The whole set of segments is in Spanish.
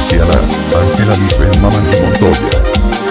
especial a Ángela Lisbeth Mamanti Montoya.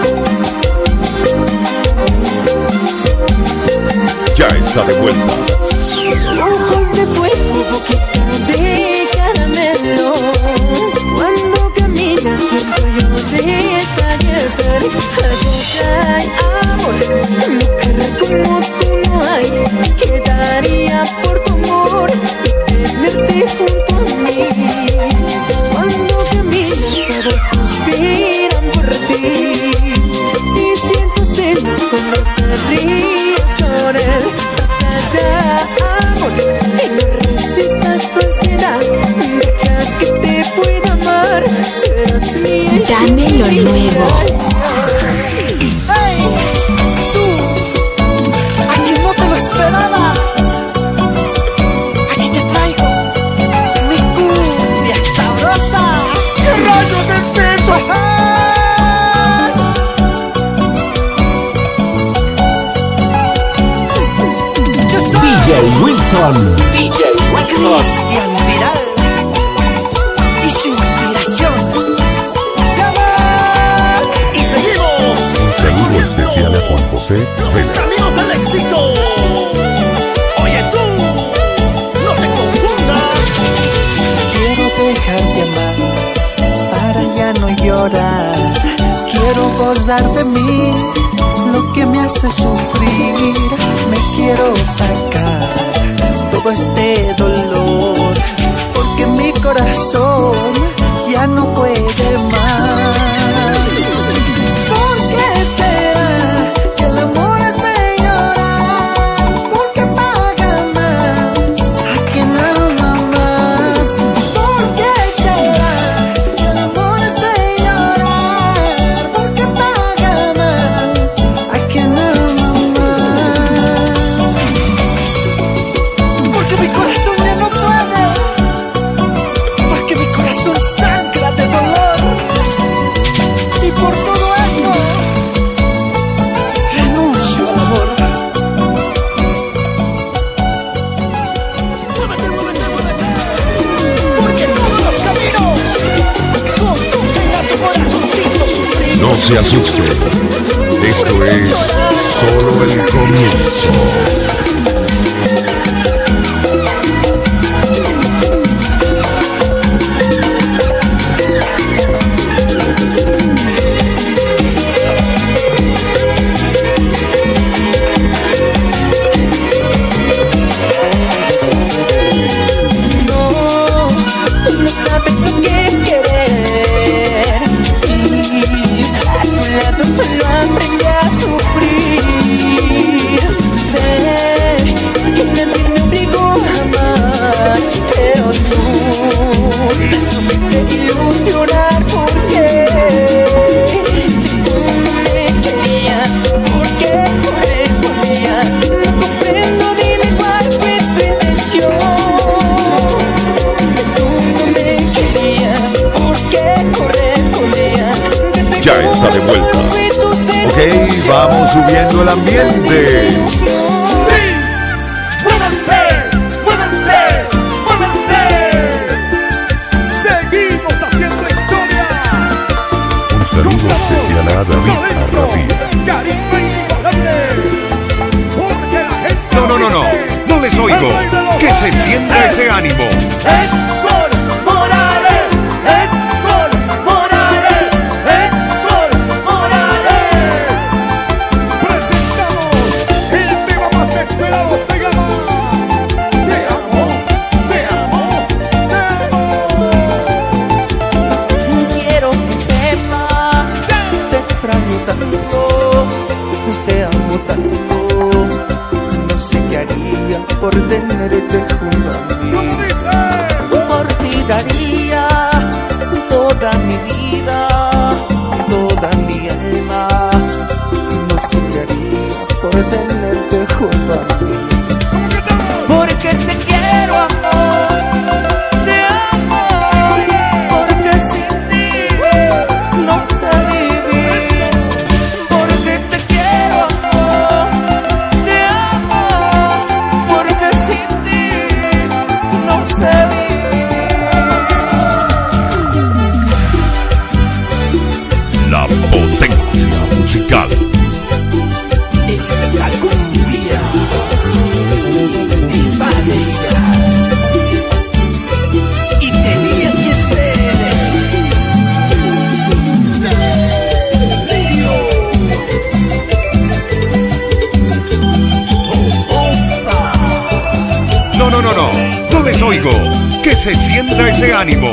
Ya está de vuelta. Ojos de fuego, boquita de caramelo. Cuando caminas siento yo desfallecer. Hay amor, mujer como tú no hay. Quedaría por tu amor y tenerte junto a mí. Cuando caminas todos suspiran por ti. Y siento celos cuando te ríes con él. Basta ya, amor, y no resistas tu ansiedad. Deja que te pueda amar. Serás mía. Dame lo nuevo. ¡Hey! Tú, aquí no te lo esperabas. Aquí te traigo mi cumbia sabrosa. ¡Qué rayos es eso! Yo soy DJ Wilson. Cristian Viral y su inspiración. Y seguimos. Un saludo especial a Juan José Vela. Caminos al éxito. Oye tú, no te confundas. Quiero dejarte amar para ya no llorar. Quiero gozar de mí, lo que me hace sufrir. Me quiero sacar todo este dolor, porque mi corazón ya no puede más. ¿Por qué será que el amor hace llorar? ¿Por qué paga más a quien ama más? ¿Por qué será que el amor hace llorar? ¿Por qué paga más a quien ama más? Porque mi corazón ya no puede, porque mi corazón sangra de dolor. Y por todo esto renuncio al amor. Muévete, muévete, muévete. Porque todos los caminos conducen a tu corazoncito sufrido. No se asuste. Esto es solo el comienzo. No, tú no sabes lo que es querer. Sí, a tu lado solo aprendí a sufrir. Sé que nadie me obligó a amar, pero tú me supiste ilusionar. ¿Por qué? Si tú no me querías, ¿por qué correspondías? No comprendo, dime cuál fue tu intención. Si tú no me querías, ¿por qué correspondías? Ya está de vuelta. Ok, vamos subiendo el ambiente. ¡Sí! ¡Muévanse! ¡Muévanse! ¡Muévanse! ¡Seguimos haciendo historia! Un saludo especial a David Arrafía. ¡Carisma inigualable! Porque la gente No les oigo. Que se sienta ese ánimo. Edson Morales, Edson Morales, Edson Morales. Presentamos el tema más esperado, se llama Te amo, te amo, te amo. Quiero que sepas, te extraño tanto, te amo tanto. No sé qué haría por tenerte junto a mí. Por ti daría toda mi vida, toda mi alma. No sé qué haría por tenerte junto a mí. Porque te quiero, amor, te amo. Porque sin ti no sé vivir. Porque te quiero, amor, te amo. Porque sin ti no sé vivir. Que se sienta ese ánimo.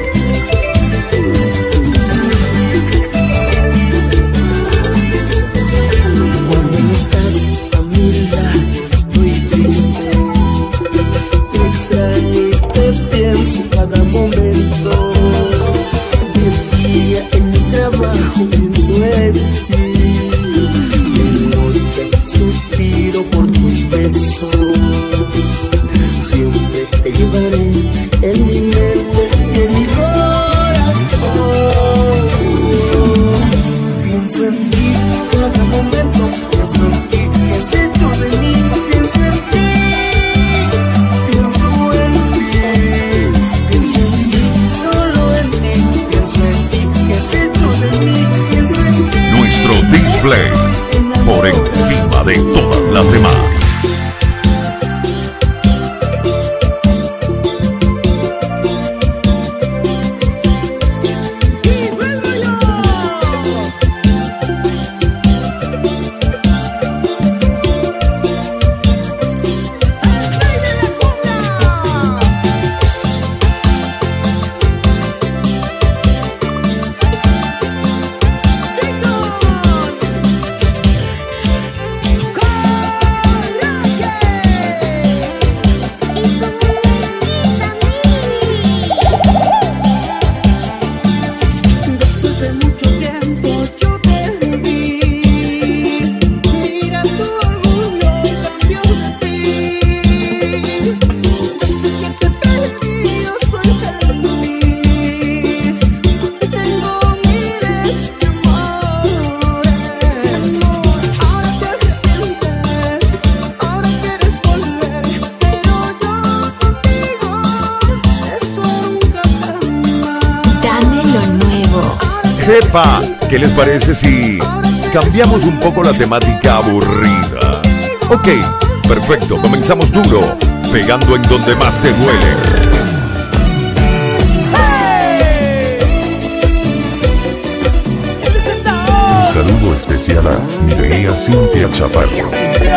Cuando no estás a mi lado estoy triste, te extraño y te pienso cada momento. De día en mi trabajo pienso en ti, de noche suspiro por tus besos. Siempre te llevaré en mi mente y en mi corazón. Pienso en ti cada momento, pienso en ti, ¿qué has hecho de mí? Pienso en ti, pienso en ti, pienso en ti, solo en ti, pienso en ti, ¿qué has hecho de mí? Pienso en ti. Nuestro display por encima de todas las demás. Sepa, ¿qué les parece si cambiamos un poco la temática aburrida? Ok, perfecto, comenzamos duro, pegando en donde más te duele. Un saludo especial a Mireia Cintia Chaparro.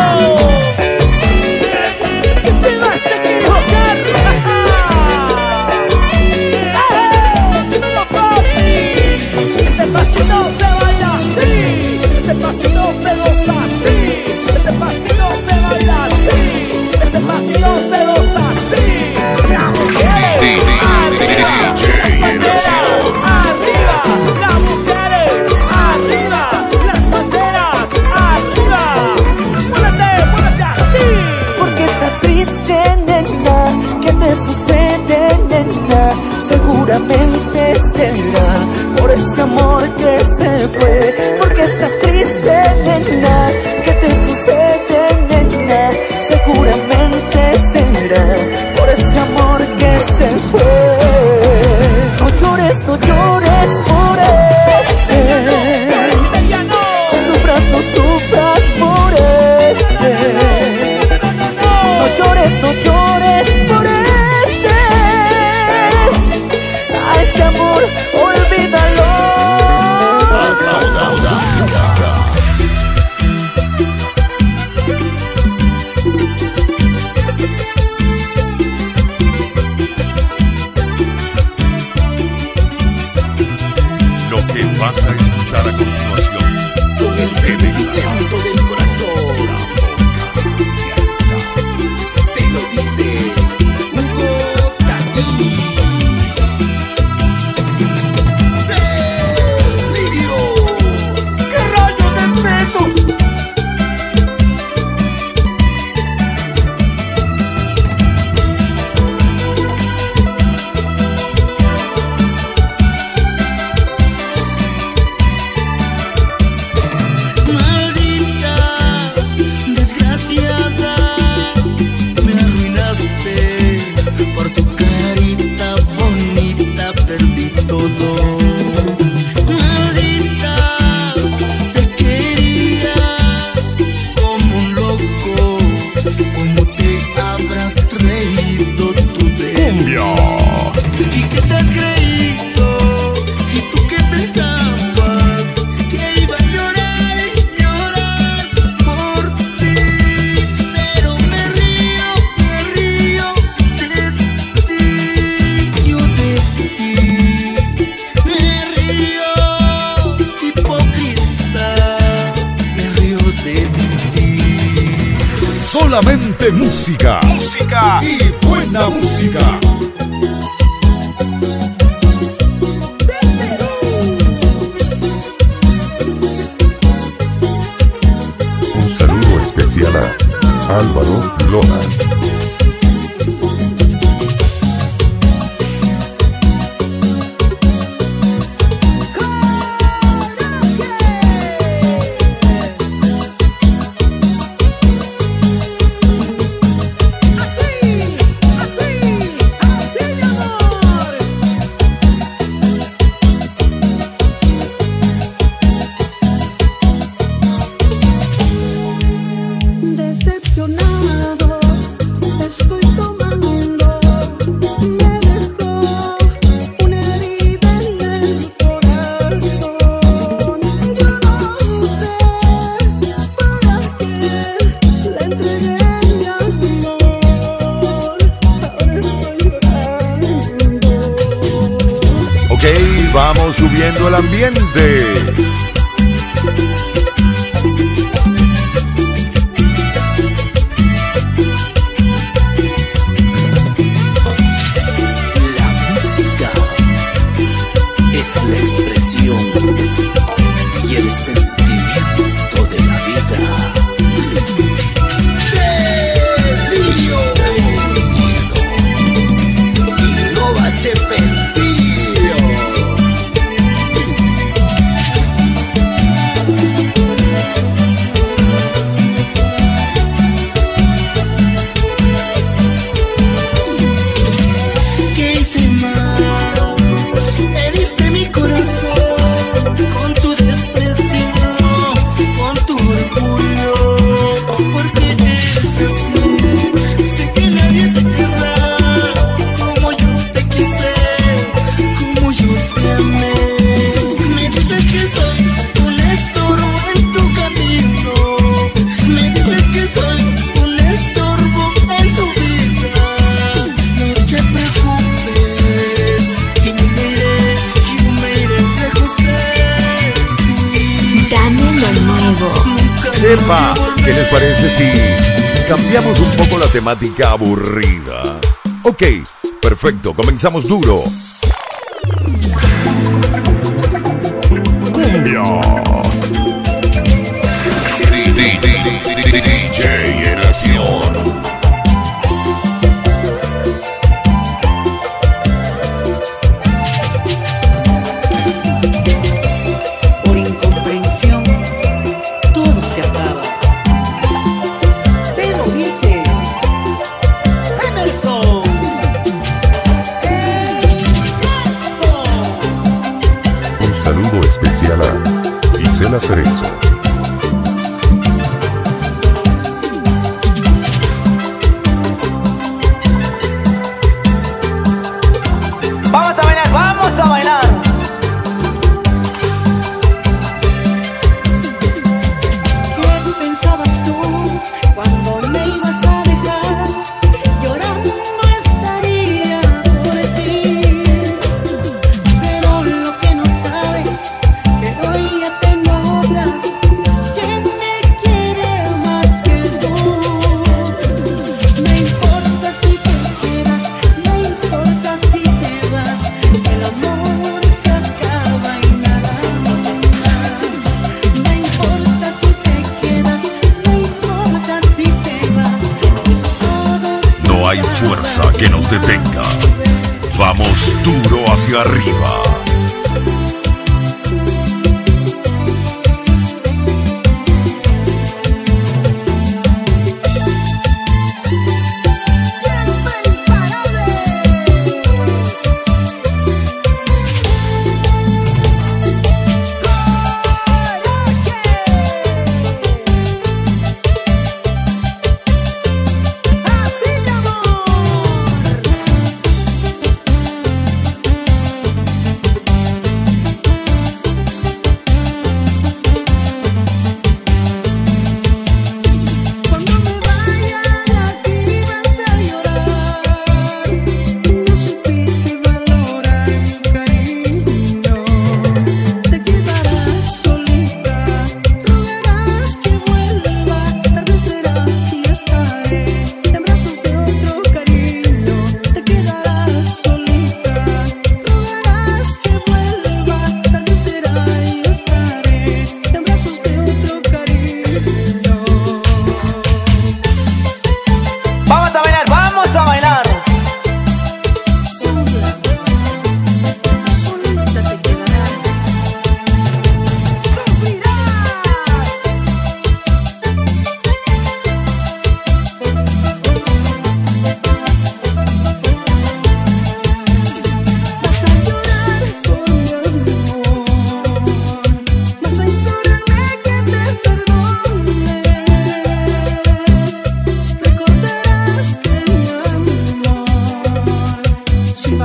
Este pasito se baila así, este pasito se goza así, este pasito se baila así, este pasito se goza así. Arriba, las mujeres, arriba, las solteras, arriba. Muévete, muévete así. Porque estás triste, nena, ¿qué te sucede, nena? Seguramente será por ese amor que se fue. Porque estás triste, nena, ¿qué te sucede, nena? Seguramente será por ese amor que se fue. No llores, no llores por ese. No sufras, no sufras por ese. No llores, no llores por ese. A ese amor, olvídalo. Lo que vas a escuchar a continuación Con el sentimiento del corazón, te lo dice Hugo Tagui. Delirios. ¿Qué rayos es eso? Maldita Solamente música. Música y buena música. Un saludo especial a Álvaro Lona. Decepcionado, estoy tomando, me dejó una herida en el corazón. Yo no sé para qué le entregué mi amor, ahora estoy llorando. Ok, vamos subiendo el ambiente. La expresión y el sentimiento de la vida. Y no bache pentío. ¿Qué hice mal? Heriste mi corazón con tu desprecio, con tu orgullo, porque eres así. Sé que nadie te querrá como yo te quise, como yo te amé. Me dices que soy un estorbo en tu camino, me dices que soy un estorbo en tu vida. No te preocupes, y me iré lejos de ti. Dame lo nuevo. Epa, ¿qué les parece si cambiamos un poco la temática aburrida? Ok, perfecto, comenzamos duro. Cumbia. DJ Eración. Por incomprensión, todo se acaba. Te lo dice Emerson. Un saludo especial a Gisela Cerezo. Vamos a bailar, vamos a bailar. ¿Qué pensabas tú cuando me ibas a dejar? Llorando estaría por ti. Pero lo que no sabes, que hoy ya tengo otra que me quiere más que tú. Me importa si te quedas, me importa si te vas. El amor se acaba y nada más. Me importa si te quedas, me importa si te vas. Pues todo No hay fuerza que nos detenga. Vamos duro hacia arriba. así, mi amor.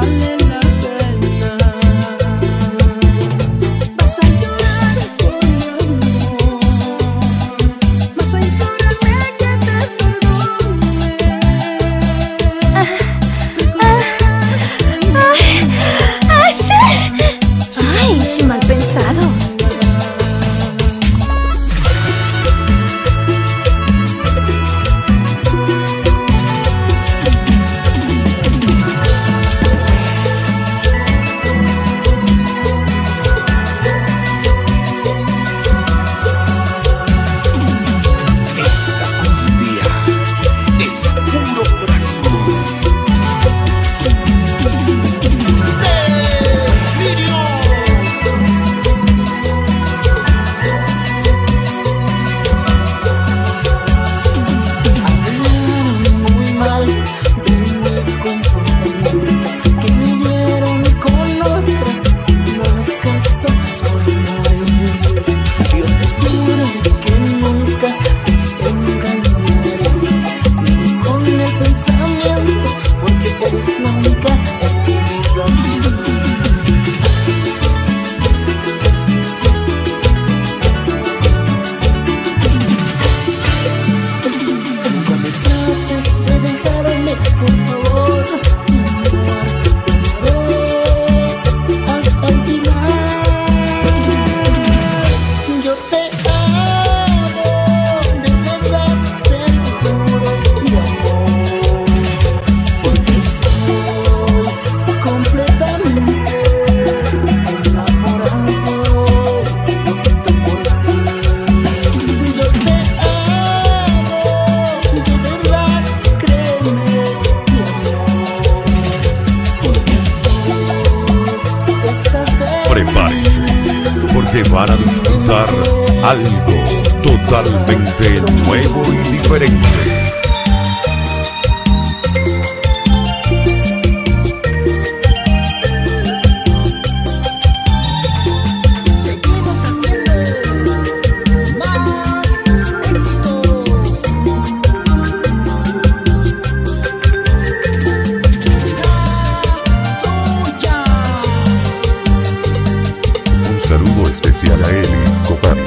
vale la pena. Vas a llorar por mi amor, vas a implorarme que te perdone. ¡Ay, mal pensados! Prepárense, porque van a disfrutar algo totalmente nuevo y diferente. Saludo especial a Eli Copani.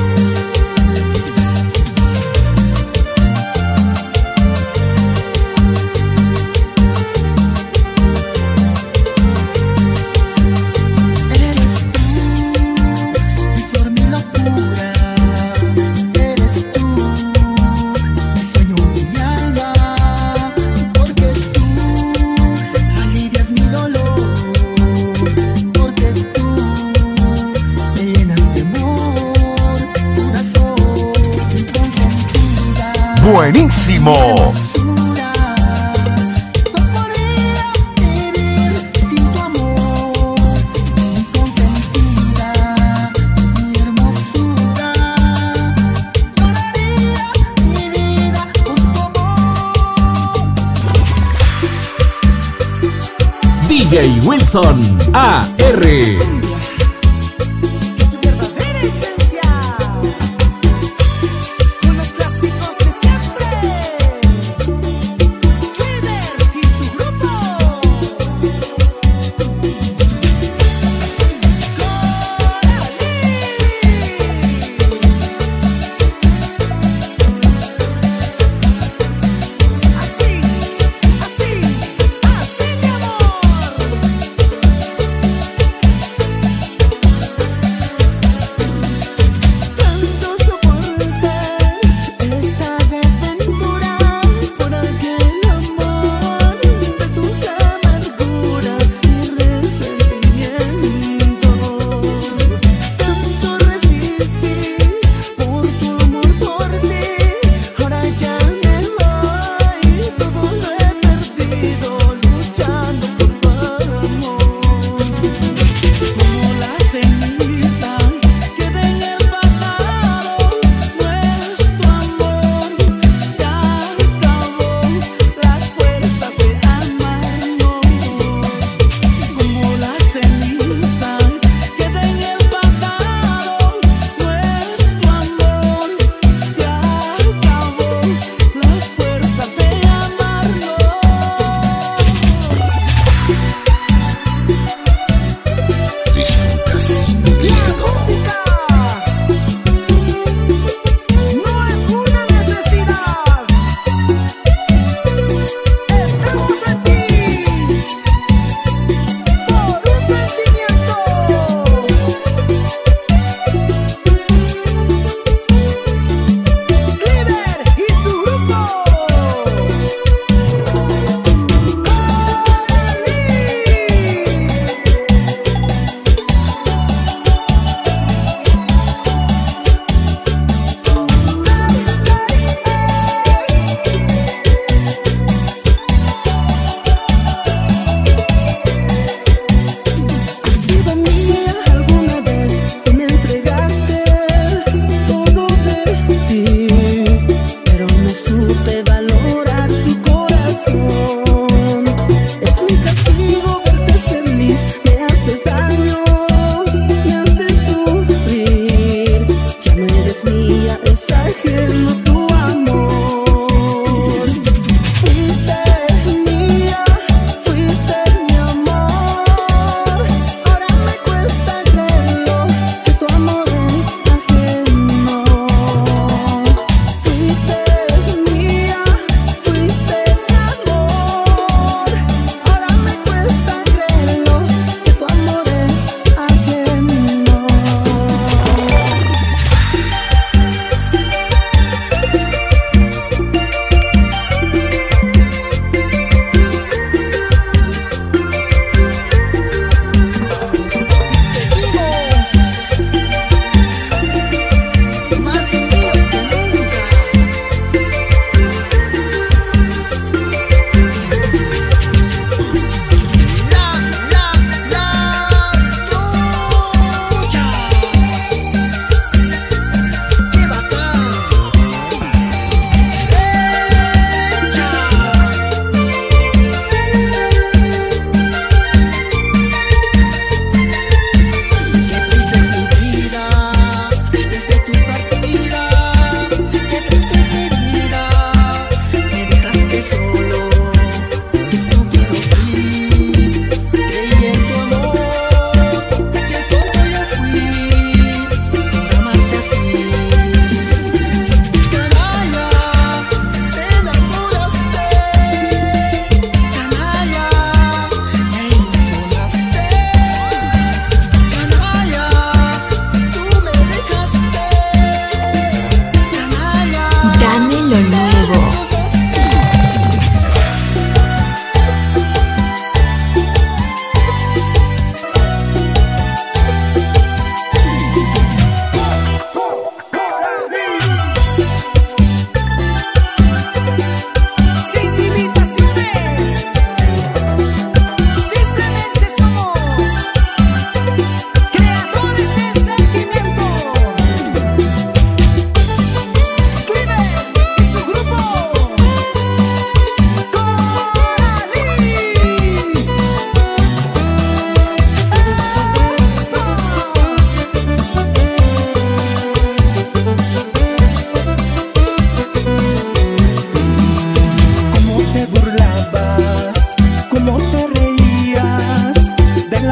Eres tú, mi flor, mi locura. Eres tú, mi sueño, mi alma. Porque tú alivias mi dolor. Porque tú me llenas de amor, corazón consentida. ¡Buenísimo! Hermosura, no podría vivir sin tu amor. Consentida, mi hermosura, donaría mi vida por tu amor. DJ Wilson AR. Su verdadera esencia, con los clásicos de siempre. Clever y su grupo. Así, así, así, mi amor.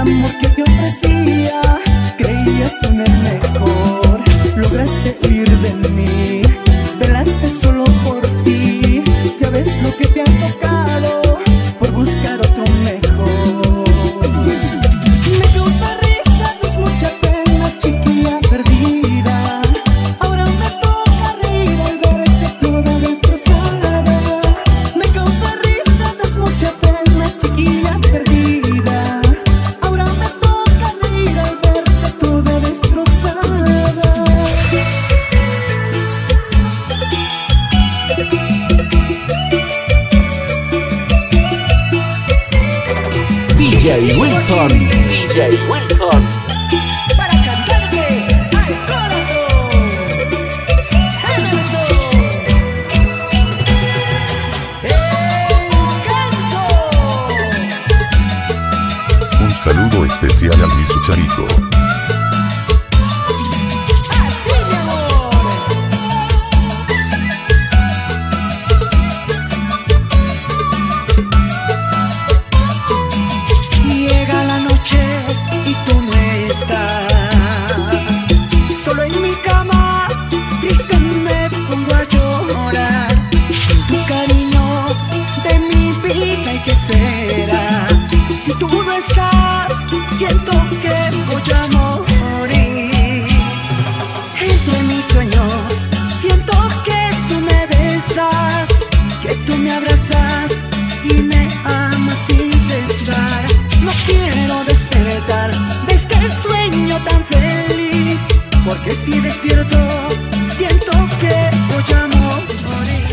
amor que te ofrecía, creías tener mejor. Lograste huir de mí, velaste solo por ti. Ya ves lo que te ha tocado por buscar otro mejor. Me causa risa, es mucha pena, chiquilla perdida. Ahora me toca reír al verte toda destrozada. Me causa risa, es mucha pena, chiquilla perdida. Ahora me toca reír al verte toda destrozada. DJ Wilson. DJ Wilson. Para cantarte al corazón. Emerson. Encanto. Un saludo especial a mi Sucharito. Así, mi amor. Llega la noche y tú no estás. Solo en mi cama, triste me pongo a llorar. Sin tu cariño de mi vida, ¿y qué será? Si tú no estás, siento que voy a morir. Entre mis sueños, siento que tú me besas, que tú me abrazas y me amas sin cesar. No quiero despertar de este sueño tan feliz, porque si despierto, siento que voy a morir.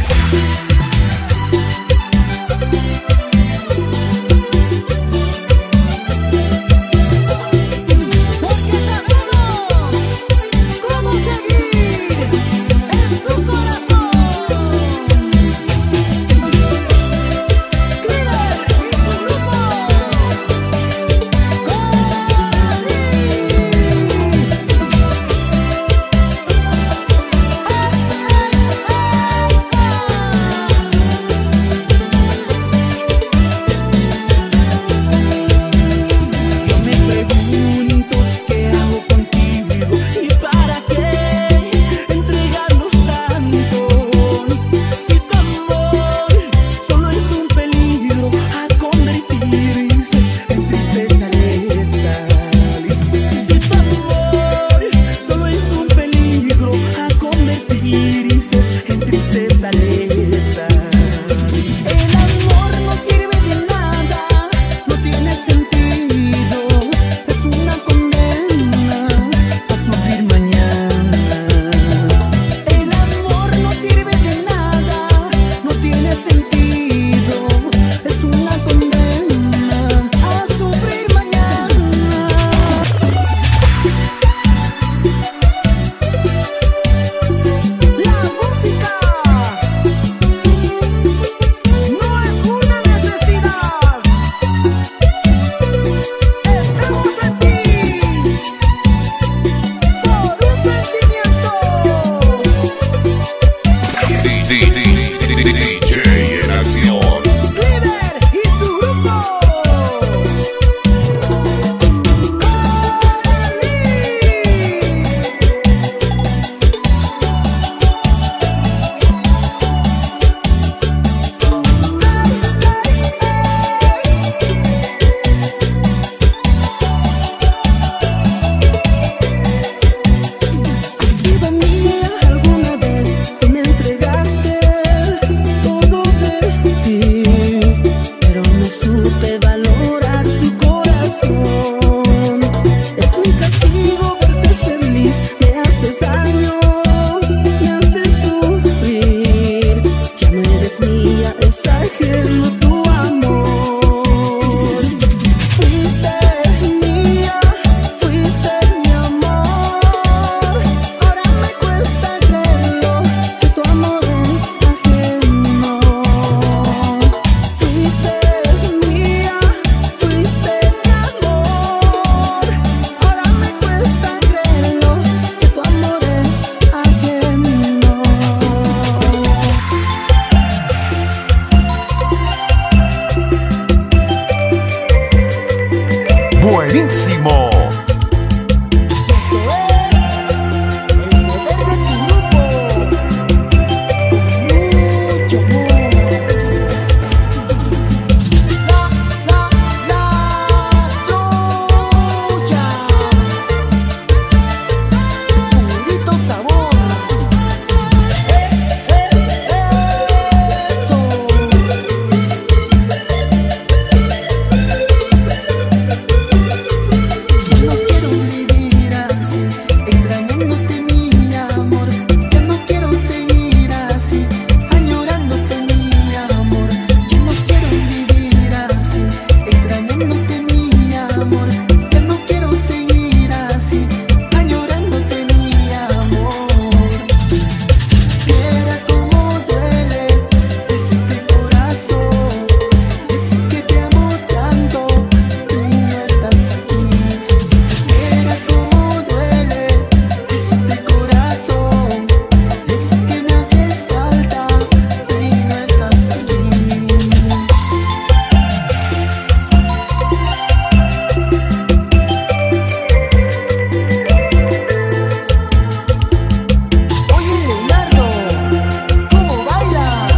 Buenísimo. Esto es el poder de tu grupo. Mucho amor. La trucha. Purito sabor. Eso. Yo no quiero vivir así, extrañándote mi amor. Yo no quiero seguir así, añorándote mi amor. Yo no quiero vivir así, extrañándote mi amor. Yo no quiero seguir así, añorándote mi amor. Si supieras cómo duele este corazón, decir que te amo tanto y no estás aquí. Si supieras cómo duele este corazón, decir que me haces falta y no estás aquí. Oye Leonardo, ¿cómo bailas?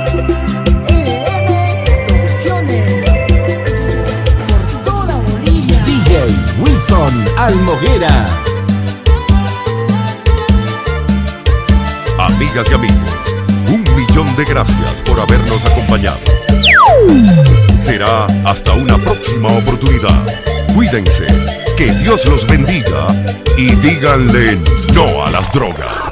LM Producciones, por toda Bolivia. DJ Wilson Almoguera. Amigas y amigos, 1.000.000 de gracias por habernos acompañado. Será hasta una próxima oportunidad. Cuídense, que Dios los bendiga y díganle no a las drogas.